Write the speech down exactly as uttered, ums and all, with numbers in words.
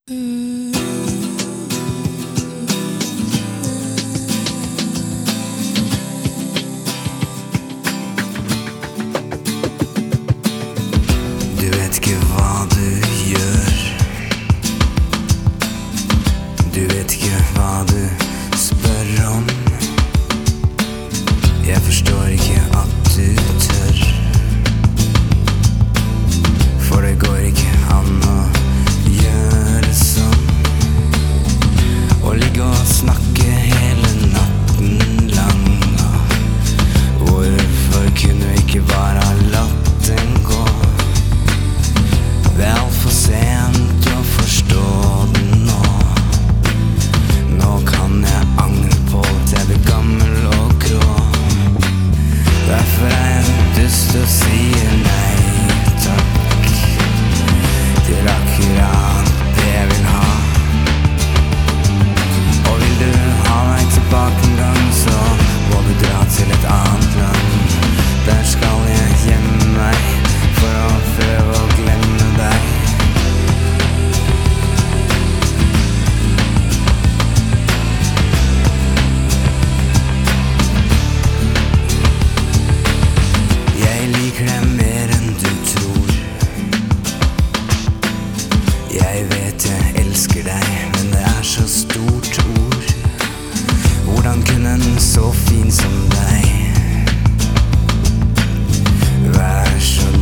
Du vet ikke hva du gjør. Du vet ikke hva du spør om. Jeg forstår ikke at du tør. For det går ikke an å gjøre sånn. Å ligge og snakke hele natten lang. Hvorfor kunne du ikke bare ha latt den gå? Det er alt for sent å forstå den nå. Nå kan jeg angre på at jeg blir gammel og grå. Derfor er jeg dust og sier nei takk til akkurat det jeg vil ha. Og vil du ha meg tilbake en gang, så må du dra til et annet land. Der skal jeg gjemme meg for å prøve å glemme deg. Jeg liker deg mer enn du tror. Jeg vet jeg elsker deg, men det er så stort ord. Hvordan kunne en så fin som deg være så